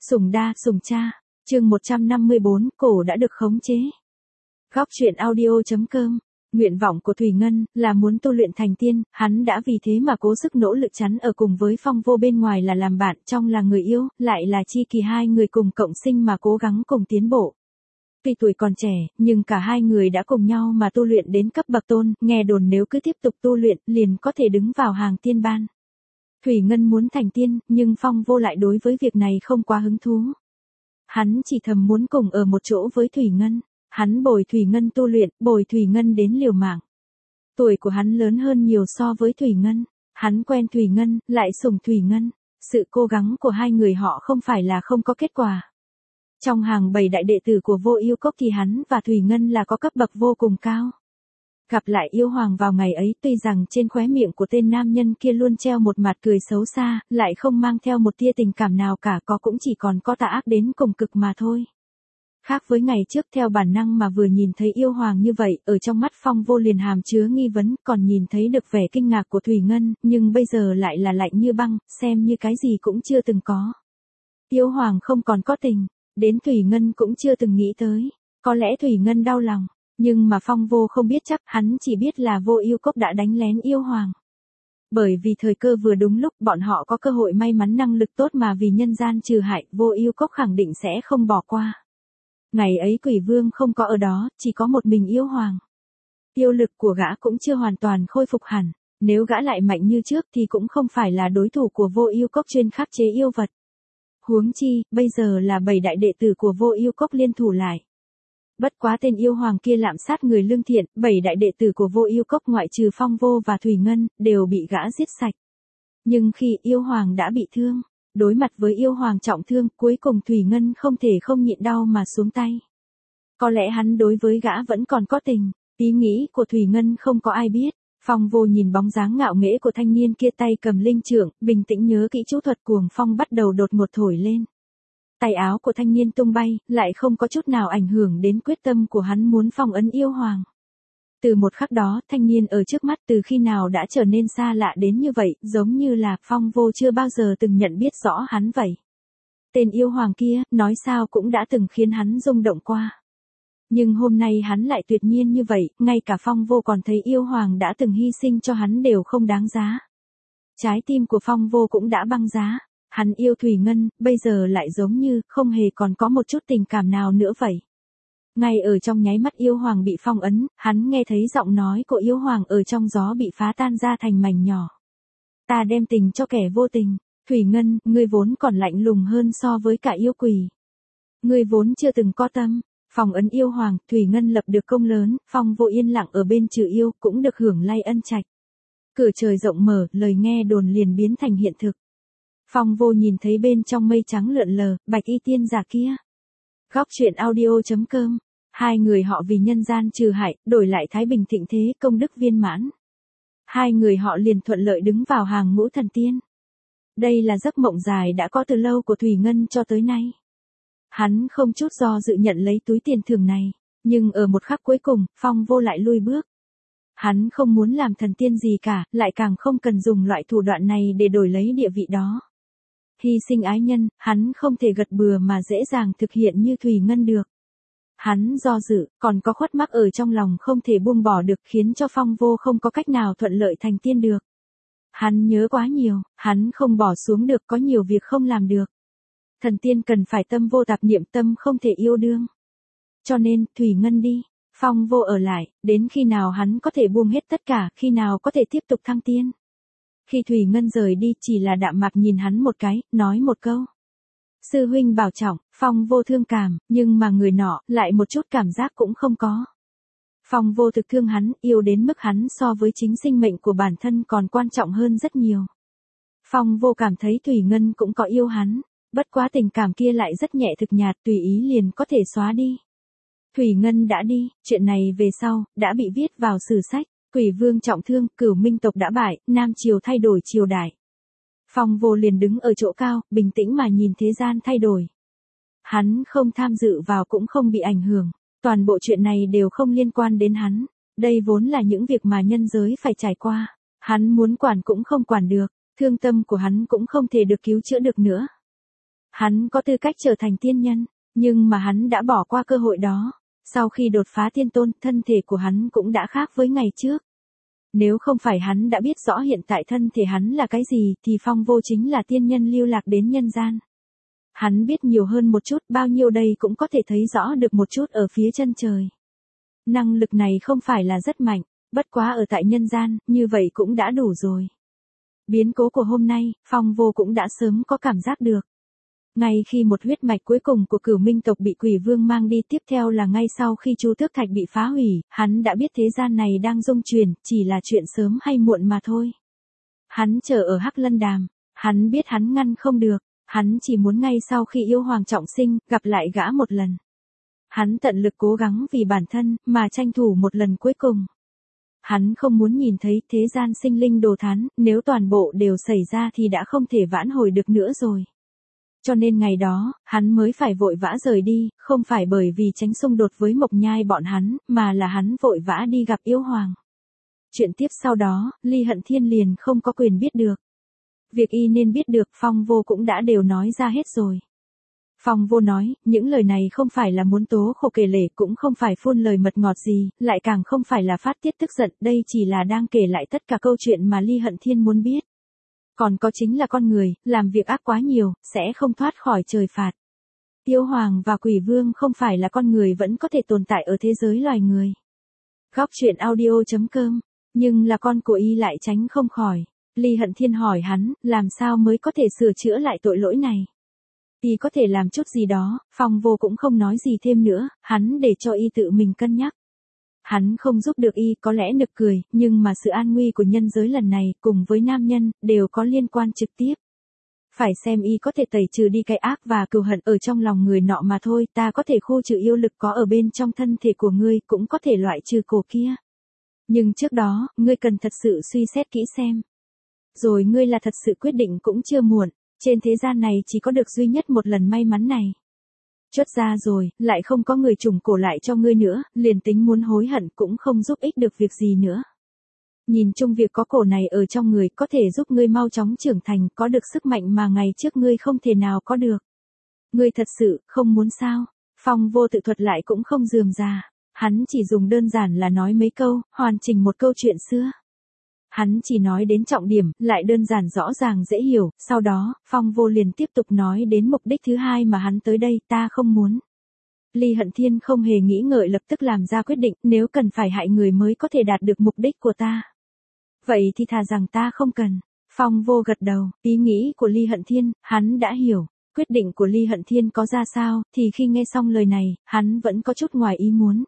Sủng đa, sủng cha. Chương 154, cổ đã được khống chế. Góc truyện audio.com. Nguyện vọng của Thủy Ngân là muốn tu luyện thành tiên, hắn đã vì thế mà cố sức nỗ lực chắn ở cùng với Phong Vô, bên ngoài là làm bạn, trong là người yêu, lại là chi kỷ, hai người cùng cộng sinh mà cố gắng cùng tiến bộ. Tuy tuổi còn trẻ, nhưng cả hai người đã cùng nhau mà tu luyện đến cấp bậc tôn, nghe đồn nếu cứ tiếp tục tu luyện, liền có thể đứng vào hàng tiên ban. Thủy Ngân muốn thành tiên, nhưng Phong Vô lại đối với việc này không quá hứng thú. Hắn chỉ thầm muốn cùng ở một chỗ với Thủy Ngân. Hắn bồi Thủy Ngân tu luyện, bồi Thủy Ngân đến liều mạng. Tuổi của hắn lớn hơn nhiều so với Thủy Ngân. Hắn quen Thủy Ngân, lại sủng Thủy Ngân. Sự cố gắng của hai người họ không phải là không có kết quả. Trong hàng 7 đại đệ tử của Vô Yêu Cốc thì hắn và Thủy Ngân là có cấp bậc vô cùng cao. Gặp lại yêu hoàng vào ngày ấy, tuy rằng trên khóe miệng của tên nam nhân kia luôn treo một mặt cười xấu xa, lại không mang theo một tia tình cảm nào cả, có cũng chỉ còn có tà ác đến cùng cực mà thôi. Khác với ngày trước, theo bản năng mà vừa nhìn thấy yêu hoàng như vậy, ở trong mắt Phong Vô liền hàm chứa nghi vấn, còn nhìn thấy được vẻ kinh ngạc của Thủy Ngân, nhưng bây giờ lại là lạnh như băng, xem như cái gì cũng chưa từng có. Yêu hoàng không còn có tình, đến Thủy Ngân cũng chưa từng nghĩ tới. Có lẽ Thủy Ngân đau lòng, nhưng mà Phong Vô không biết chắc, hắn chỉ biết là Vô Yêu Cốc đã đánh lén yêu hoàng. Bởi vì thời cơ vừa đúng lúc, bọn họ có cơ hội may mắn năng lực tốt mà vì nhân gian trừ hại, Vô Yêu Cốc khẳng định sẽ không bỏ qua. Ngày ấy Quỷ Vương không có ở đó, chỉ có một mình yêu hoàng. Yêu lực của gã cũng chưa hoàn toàn khôi phục hẳn, nếu gã lại mạnh như trước thì cũng không phải là đối thủ của Vô Yêu Cốc chuyên khắc chế yêu vật. Huống chi, bây giờ là 7 đại đệ tử của Vô Yêu Cốc liên thủ lại. Bất quá tên yêu hoàng kia lạm sát người lương thiện, 7 đại đệ tử của Vô Yêu Cốc ngoại trừ Phong Vô và Thủy Ngân, đều bị gã giết sạch. Nhưng khi yêu hoàng đã bị thương, đối mặt với yêu hoàng trọng thương, cuối cùng Thủy Ngân không thể không nhịn đau mà xuống tay. Có lẽ hắn đối với gã vẫn còn có tình, ý nghĩ của Thủy Ngân không có ai biết. Phong Vô nhìn bóng dáng ngạo nghễ của thanh niên kia, tay cầm linh chưởng, bình tĩnh nhớ kỹ chú thuật cuồng phong bắt đầu đột ngột thổi lên. Tay áo của thanh niên tung bay, lại không có chút nào ảnh hưởng đến quyết tâm của hắn muốn phong ấn yêu hoàng. Từ một khắc đó, thanh niên ở trước mắt từ khi nào đã trở nên xa lạ đến như vậy, giống như là Phong Vô chưa bao giờ từng nhận biết rõ hắn vậy. Tên yêu hoàng kia, nói sao cũng đã từng khiến hắn rung động qua. Nhưng hôm nay hắn lại tuyệt nhiên như vậy, ngay cả Phong Vô còn thấy yêu hoàng đã từng hy sinh cho hắn đều không đáng giá. Trái tim của Phong Vô cũng đã băng giá. Hắn yêu Thủy Ngân, bây giờ lại giống như không hề còn có một chút tình cảm nào nữa vậy. Ngay ở trong nháy mắt yêu hoàng bị phong ấn, hắn nghe thấy giọng nói của yêu hoàng ở trong gió bị phá tan ra thành mảnh nhỏ. Ta đem tình cho kẻ vô tình. Thủy Ngân, ngươi vốn còn lạnh lùng hơn so với cả yêu quỷ. Ngươi vốn chưa từng có tâm. Phong ấn yêu hoàng, Thủy Ngân lập được công lớn, Phong Vô yên lặng ở bên trừ yêu, cũng được hưởng lay ân trạch. Cửa trời rộng mở, lời nghe đồn liền biến thành hiện thực. Phong Vô nhìn thấy bên trong mây trắng lượn lờ, bạch y tiên giả kia. Góc truyện audio.com. Hai người họ vì nhân gian trừ hại, đổi lại thái bình thịnh thế, công đức viên mãn. Hai người họ liền thuận lợi đứng vào hàng ngũ thần tiên. Đây là giấc mộng dài đã có từ lâu của Thủy Ngân cho tới nay. Hắn không chút do dự nhận lấy túi tiền thưởng này, nhưng ở một khắc cuối cùng, Phong Vô lại lui bước. Hắn không muốn làm thần tiên gì cả, lại càng không cần dùng loại thủ đoạn này để đổi lấy địa vị đó. Hy sinh ái nhân, hắn không thể gật bừa mà dễ dàng thực hiện như Thủy Ngân được. Hắn do dự, còn có khuất mắc ở trong lòng không thể buông bỏ được, khiến cho Phong Vô không có cách nào thuận lợi thành tiên được. Hắn nhớ quá nhiều, hắn không bỏ xuống được, có nhiều việc không làm được. Thần tiên cần phải tâm vô tạp niệm, tâm không thể yêu đương. Cho nên, Thủy Ngân đi, Phong Vô ở lại, đến khi nào hắn có thể buông hết tất cả, khi nào có thể tiếp tục thăng tiên. Khi Thủy Ngân rời đi, chỉ là đạm mạc nhìn hắn một cái, nói một câu. Sư huynh bảo trọng. Phong Vô thương cảm, nhưng mà người nọ, lại một chút cảm giác cũng không có. Phong Vô thực thương hắn, yêu đến mức hắn so với chính sinh mệnh của bản thân còn quan trọng hơn rất nhiều. Phong Vô cảm thấy Thủy Ngân cũng có yêu hắn, bất quá tình cảm kia lại rất nhẹ thực nhạt, tùy ý liền có thể xóa đi. Thủy Ngân đã đi, chuyện này về sau, đã bị viết vào sử sách. Quỷ Vương trọng thương, Cửu Minh tộc đã bại, Nam Triều thay đổi triều đại. Phong Vô liền đứng ở chỗ cao, bình tĩnh mà nhìn thế gian thay đổi. Hắn không tham dự vào cũng không bị ảnh hưởng, toàn bộ chuyện này đều không liên quan đến hắn. Đây vốn là những việc mà nhân giới phải trải qua. Hắn muốn quản cũng không quản được, thương tâm của hắn cũng không thể được cứu chữa được nữa. Hắn có tư cách trở thành tiên nhân, nhưng mà hắn đã bỏ qua cơ hội đó. Sau khi đột phá tiên tôn, thân thể của hắn cũng đã khác với ngày trước. Nếu không phải hắn đã biết rõ hiện tại thân thể hắn là cái gì, thì Phong Vô chính là tiên nhân lưu lạc đến nhân gian. Hắn biết nhiều hơn một chút, bao nhiêu đây cũng có thể thấy rõ được một chút ở phía chân trời. Năng lực này không phải là rất mạnh, bất quá ở tại nhân gian, như vậy cũng đã đủ rồi. Biến cố của hôm nay, Phong Vô cũng đã sớm có cảm giác được. Ngay khi một huyết mạch cuối cùng của Cửu Minh tộc bị Quỷ Vương mang đi, tiếp theo là ngay sau khi Chu Tước Thạch bị phá hủy, hắn đã biết thế gian này đang rung chuyển, chỉ là chuyện sớm hay muộn mà thôi. Hắn chờ ở Hắc Lân Đàm, hắn biết hắn ngăn không được, hắn chỉ muốn ngay sau khi yêu hoàng trọng sinh, gặp lại gã một lần. Hắn tận lực cố gắng vì bản thân, mà tranh thủ một lần cuối cùng. Hắn không muốn nhìn thấy thế gian sinh linh đồ thán, nếu toàn bộ đều xảy ra thì đã không thể vãn hồi được nữa rồi. Cho nên ngày đó, hắn mới phải vội vã rời đi, không phải bởi vì tránh xung đột với Mộc Nhai bọn hắn, mà là hắn vội vã đi gặp yêu hoàng. Chuyện tiếp sau đó, Ly Hận Thiên liền không có quyền biết được. Việc y nên biết được, Phong Vô cũng đã đều nói ra hết rồi. Phong Vô nói, những lời này không phải là muốn tố khổ kể lể, cũng không phải phun lời mật ngọt gì, lại càng không phải là phát tiết tức giận, đây chỉ là đang kể lại tất cả câu chuyện mà Ly Hận Thiên muốn biết. Còn có chính là con người, làm việc ác quá nhiều, sẽ không thoát khỏi trời phạt. Yêu hoàng và Quỷ Vương không phải là con người vẫn có thể tồn tại ở thế giới loài người. Góc truyện audio.com, nhưng là con của y lại tránh không khỏi. Ly Hận Thiên hỏi hắn, làm sao mới có thể sửa chữa lại tội lỗi này? Y có thể làm chút gì đó, Phong Vô cũng không nói gì thêm nữa, hắn để cho y tự mình cân nhắc. Hắn không giúp được y, có lẽ nực cười, nhưng mà sự an nguy của nhân giới lần này, cùng với nam nhân, đều có liên quan trực tiếp. Phải xem y có thể tẩy trừ đi cái ác và cừu hận ở trong lòng người nọ mà thôi, ta có thể khu trừ yêu lực có ở bên trong thân thể của ngươi, cũng có thể loại trừ cổ kia. Nhưng trước đó, ngươi cần thật sự suy xét kỹ xem. Rồi ngươi là thật sự quyết định cũng chưa muộn, trên thế gian này chỉ có được duy nhất một lần may mắn này. Chốt ra rồi, lại không có người trùng cổ lại cho ngươi nữa, liền tính muốn hối hận cũng không giúp ích được việc gì nữa. Nhìn chung việc có cổ này ở trong người có thể giúp ngươi mau chóng trưởng thành, có được sức mạnh mà ngày trước ngươi không thể nào có được. Ngươi thật sự không muốn sao? Phong Vô tự thuật lại cũng không rườm rà, hắn chỉ dùng đơn giản là nói mấy câu, hoàn chỉnh một câu chuyện xưa. Hắn chỉ nói đến trọng điểm, lại đơn giản rõ ràng dễ hiểu, sau đó, Phong Vô liền tiếp tục nói đến mục đích thứ hai mà hắn tới đây, ta không muốn. Ly Hận Thiên không hề nghĩ ngợi lập tức làm ra quyết định, nếu cần phải hại người mới có thể đạt được mục đích của ta. Vậy thì thà rằng ta không cần. Phong Vô gật đầu, ý nghĩ của Ly Hận Thiên, hắn đã hiểu. Quyết định của Ly Hận Thiên có ra sao, thì khi nghe xong lời này, hắn vẫn có chút ngoài ý muốn.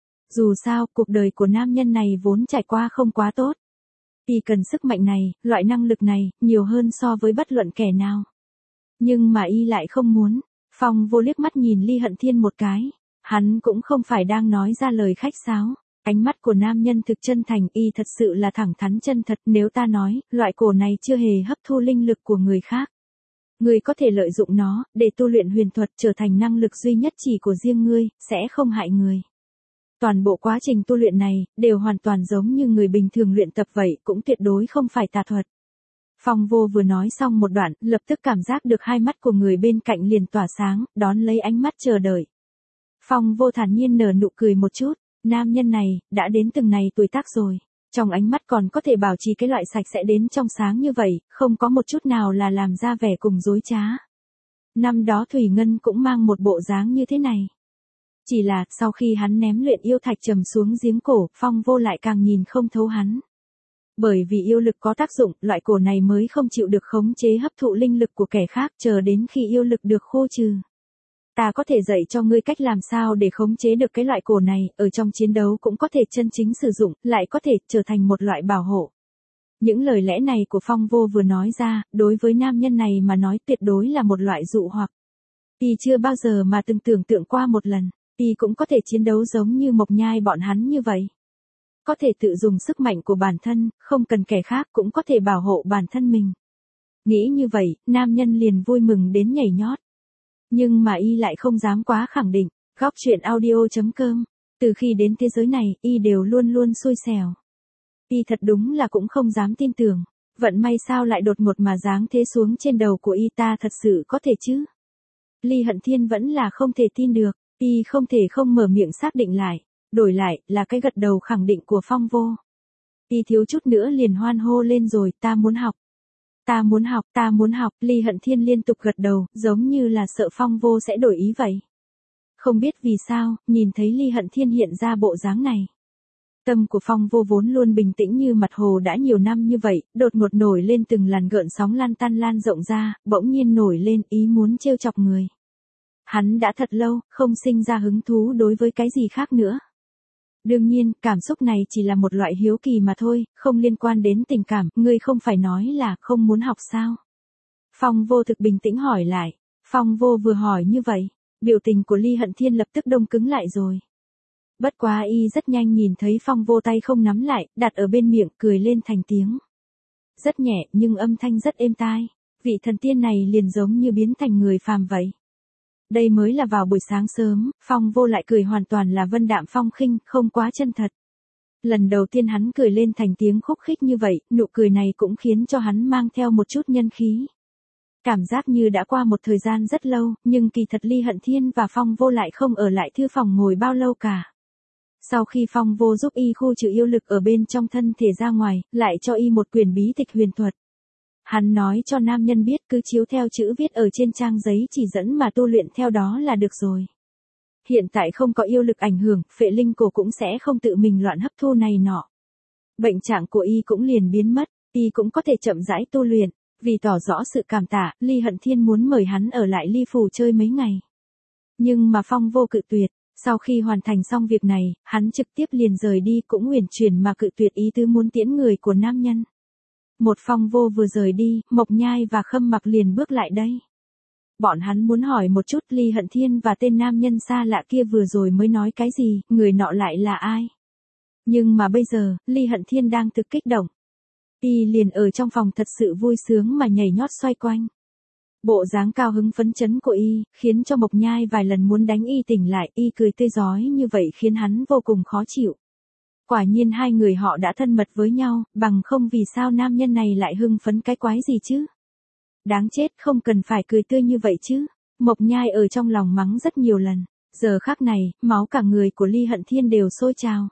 Dù sao, cuộc đời của nam nhân này vốn trải qua không quá tốt. Y cần sức mạnh này, loại năng lực này, nhiều hơn so với bất luận kẻ nào. Nhưng mà y lại không muốn. Phong Vô liếc mắt nhìn Ly Hận Thiên một cái. Hắn cũng không phải đang nói ra lời khách sáo. Ánh mắt của nam nhân thực chân thành, y thật sự là thẳng thắn chân thật. Nếu ta nói, loại cổ này chưa hề hấp thu linh lực của người khác. Ngươi có thể lợi dụng nó, để tu luyện huyền thuật trở thành năng lực duy nhất chỉ của riêng ngươi, sẽ không hại người. Toàn bộ quá trình tu luyện này, đều hoàn toàn giống như người bình thường luyện tập vậy, cũng tuyệt đối không phải tà thuật. Phong Vô vừa nói xong một đoạn, lập tức cảm giác được hai mắt của người bên cạnh liền tỏa sáng, đón lấy ánh mắt chờ đợi. Phong Vô thản nhiên nở nụ cười một chút, nam nhân này, đã đến từng này tuổi tác rồi. Trong ánh mắt còn có thể bảo trì cái loại sạch sẽ đến trong sáng như vậy, không có một chút nào là làm ra vẻ cùng dối trá. Năm đó Thủy Ngân cũng mang một bộ dáng như thế này. Chỉ là, sau khi hắn ném luyện yêu thạch trầm xuống giếng cổ, Phong Vô lại càng nhìn không thấu hắn. Bởi vì yêu lực có tác dụng, loại cổ này mới không chịu được khống chế hấp thụ linh lực của kẻ khác, chờ đến khi yêu lực được khô trừ. Ta có thể dạy cho ngươi cách làm sao để khống chế được cái loại cổ này, ở trong chiến đấu cũng có thể chân chính sử dụng, lại có thể trở thành một loại bảo hộ. Những lời lẽ này của Phong Vô vừa nói ra, đối với nam nhân này mà nói tuyệt đối là một loại dụ hoặc. Y chưa bao giờ mà từng tưởng tượng qua một lần, y cũng có thể chiến đấu giống như Mộc Nhai bọn hắn như vậy. Có thể tự dùng sức mạnh của bản thân, không cần kẻ khác cũng có thể bảo hộ bản thân mình. Nghĩ như vậy, nam nhân liền vui mừng đến nhảy nhót. Nhưng mà y lại không dám quá khẳng định. Góc truyện audio.com, từ khi đến thế giới này, y đều luôn luôn xui xẻo. Y thật đúng là cũng không dám tin tưởng. Vận may sao lại đột ngột mà giáng thế xuống trên đầu của y, ta thật sự có thể chứ? Ly Hận Thiên vẫn là không thể tin được, y không thể không mở miệng xác định lại, đổi lại là cái gật đầu khẳng định của Phong Vô. Y thiếu chút nữa liền hoan hô lên rồi, ta muốn học. Ta muốn học, ta muốn học, Ly Hận Thiên liên tục gật đầu, giống như là sợ Phong Vô sẽ đổi ý vậy. Không biết vì sao, nhìn thấy Ly Hận Thiên hiện ra bộ dáng này. Tâm của Phong Vô vốn luôn bình tĩnh như mặt hồ đã nhiều năm như vậy, đột ngột nổi lên từng làn gợn sóng lan tan lan rộng ra, bỗng nhiên nổi lên ý muốn trêu chọc người. Hắn đã thật lâu, không sinh ra hứng thú đối với cái gì khác nữa. Đương nhiên, cảm xúc này chỉ là một loại hiếu kỳ mà thôi, không liên quan đến tình cảm, ngươi không phải nói là không muốn học sao? Phong Vô thực bình tĩnh hỏi lại. Phong Vô vừa hỏi như vậy, biểu tình của Ly Hận Thiên lập tức đông cứng lại rồi. Bất quá y rất nhanh nhìn thấy Phong Vô tay không nắm lại, đặt ở bên miệng, cười lên thành tiếng. Rất nhẹ nhưng âm thanh rất êm tai, vị thần tiên này liền giống như biến thành người phàm vậy. Đây mới là vào buổi sáng sớm, Phong Vô lại cười hoàn toàn là vân đạm phong khinh, không quá chân thật. Lần đầu tiên hắn cười lên thành tiếng khúc khích như vậy, nụ cười này cũng khiến cho hắn mang theo một chút nhân khí. Cảm giác như đã qua một thời gian rất lâu, nhưng kỳ thật Ly Hận Thiên và Phong Vô lại không ở lại thư phòng ngồi bao lâu cả. Sau khi Phong Vô giúp y khu trừ yêu lực ở bên trong thân thể ra ngoài, lại cho y một quyển bí tịch huyền thuật. Hắn nói cho nam nhân biết cứ chiếu theo chữ viết ở trên trang giấy chỉ dẫn mà tu luyện theo đó là được rồi. Hiện tại không có yêu lực ảnh hưởng, phệ linh cổ cũng sẽ không tự mình loạn hấp thu này nọ. Bệnh trạng của y cũng liền biến mất, y cũng có thể chậm rãi tu luyện. Vì tỏ rõ sự cảm tạ, Ly Hận Thiên muốn mời hắn ở lại Ly Phủ chơi mấy ngày. Nhưng mà Phong Vô cự tuyệt, sau khi hoàn thành xong việc này, hắn trực tiếp liền rời đi cũng uyển chuyển mà cự tuyệt ý tứ muốn tiễn người của nam nhân. Một Phong Vô vừa rời đi, Mộc Nhai và Khâm Mặc liền bước lại đây. Bọn hắn muốn hỏi một chút Ly Hận Thiên và tên nam nhân xa lạ kia vừa rồi mới nói cái gì, người nọ lại là ai. Nhưng mà bây giờ, Ly Hận Thiên đang thực kích động. Y liền ở trong phòng thật sự vui sướng mà nhảy nhót xoay quanh. Bộ dáng cao hứng phấn chấn của y, khiến cho Mộc Nhai vài lần muốn đánh y tỉnh lại, y cười tươi rói như vậy khiến hắn vô cùng khó chịu. Quả nhiên hai người họ đã thân mật với nhau, bằng không vì sao nam nhân này lại hưng phấn cái quái gì chứ? Đáng chết, không cần phải cười tươi như vậy chứ. Mộc Nhai ở trong lòng mắng rất nhiều lần. Giờ khắc này, máu cả người của Ly Hận Thiên đều sôi trào.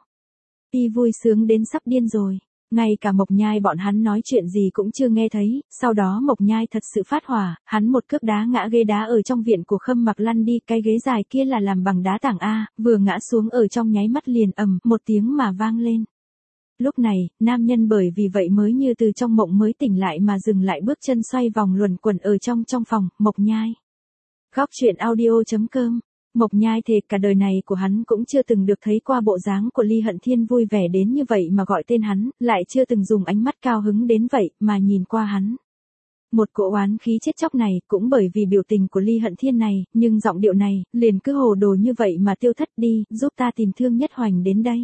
Y vui sướng đến sắp điên rồi. Ngay cả Mộc Nhai bọn hắn nói chuyện gì cũng chưa nghe thấy, sau đó Mộc Nhai thật sự phát hỏa, hắn một cước đá ngã ghế đá ở trong viện của Khâm Mặc lăn đi, cái ghế dài kia là làm bằng đá tảng A, vừa ngã xuống ở trong nháy mắt liền ầm, một tiếng mà vang lên. Lúc này, nam nhân bởi vì vậy mới như từ trong mộng mới tỉnh lại mà dừng lại bước chân xoay vòng luẩn quẩn ở trong phòng, Mộc Nhai. Góc truyện audio.com. Mộc Nhai thề cả đời này của hắn cũng chưa từng được thấy qua bộ dáng của Ly Hận Thiên vui vẻ đến như vậy mà gọi tên hắn, lại chưa từng dùng ánh mắt cao hứng đến vậy mà nhìn qua hắn. Một cỗ oán khí chết chóc này cũng bởi vì biểu tình của Ly Hận Thiên này, nhưng giọng điệu này, liền cứ hồ đồ như vậy mà tiêu thất đi, giúp ta tìm Thương Nhất Hoành đến đây.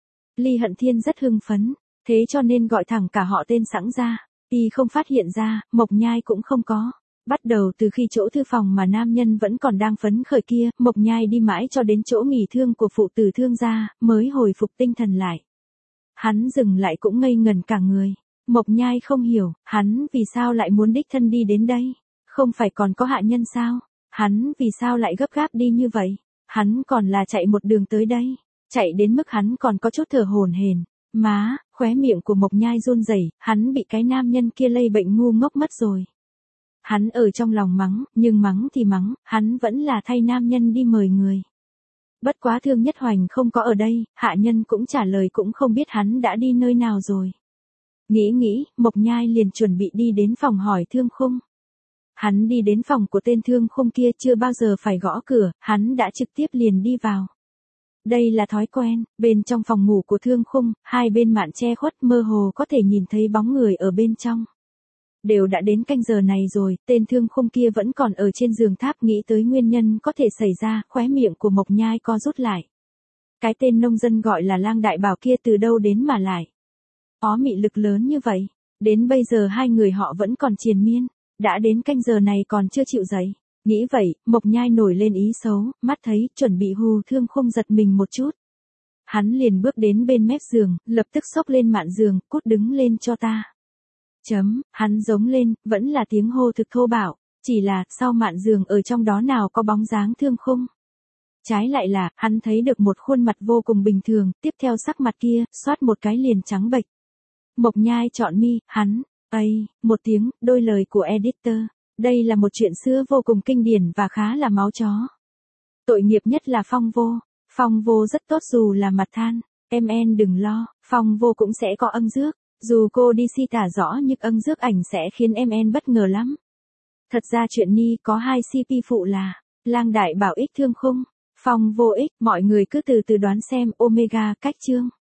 Ly Hận Thiên rất hưng phấn, thế cho nên gọi thẳng cả họ tên sẵn ra, y không phát hiện ra, Mộc Nhai cũng không có. Bắt đầu từ khi chỗ thư phòng mà nam nhân vẫn còn đang phấn khởi kia, Mộc Nhai đi mãi cho đến chỗ nghỉ thương của phụ tử Thương gia, mới hồi phục tinh thần lại. Hắn dừng lại cũng ngây ngẩn cả người. Mộc Nhai không hiểu, hắn vì sao lại muốn đích thân đi đến đây? Không phải còn có hạ nhân sao? Hắn vì sao lại gấp gáp đi như vậy? Hắn còn là chạy một đường tới đây. Chạy đến mức hắn còn có chút thở hổn hển. Má, khóe miệng của Mộc Nhai run rẩy, hắn bị cái nam nhân kia lây bệnh ngu ngốc mất rồi. Hắn ở trong lòng mắng, nhưng mắng thì mắng, hắn vẫn là thay nam nhân đi mời người. Bất quá Thương Nhất Hoành không có ở đây, hạ nhân cũng trả lời cũng không biết hắn đã đi nơi nào rồi. Nghĩ, Mộc Nhai liền chuẩn bị đi đến phòng hỏi Thương Khung. Hắn đi đến phòng của tên Thương Khung kia chưa bao giờ phải gõ cửa, hắn đã trực tiếp liền đi vào. Đây là thói quen, bên trong phòng ngủ của Thương Khung, hai bên mạn che khuất mơ hồ có thể nhìn thấy bóng người ở bên trong. Đều đã đến canh giờ này rồi, tên Thương Khung kia vẫn còn ở trên giường tháp, nghĩ tới nguyên nhân có thể xảy ra, khóe miệng của Mộc Nhai co rút lại. Cái tên nông dân gọi là Lang Đại Bảo kia từ đâu đến mà lại? Có mị lực lớn như vậy, đến bây giờ hai người họ vẫn còn triền miên, đã đến canh giờ này còn chưa chịu dậy. Nghĩ vậy, Mộc Nhai nổi lên ý xấu, mắt thấy, chuẩn bị hù Thương Khung giật mình một chút. Hắn liền bước đến bên mép giường, lập tức xốc lên mạn giường, cút đứng lên cho ta. Hắn giống lên, vẫn là tiếng hô thực thô bạo, Chỉ là, sau mạn giường ở trong đó nào có bóng dáng Thương Khung. Trái lại là, hắn thấy được một khuôn mặt vô cùng bình thường, tiếp theo sắc mặt kia, xoát một cái liền trắng bệch. Mộc Nhai chọn mi, hắn, một tiếng, đôi lời của editor. Đây là một chuyện xưa vô cùng kinh điển và khá là máu chó. Tội nghiệp nhất là Phong Vô. Phong Vô rất tốt dù là mặt than. Em đừng lo, Phong Vô cũng sẽ có ân rước. Dù cô đi si tả rõ nhưng ân rước ảnh sẽ khiến em bất ngờ lắm. Thật ra chuyện Ni có 2 CP phụ là Lang Đại Bảo Ích Thương Khung, Phong Vô Ích. Mọi người cứ từ từ đoán xem Omega cách chương.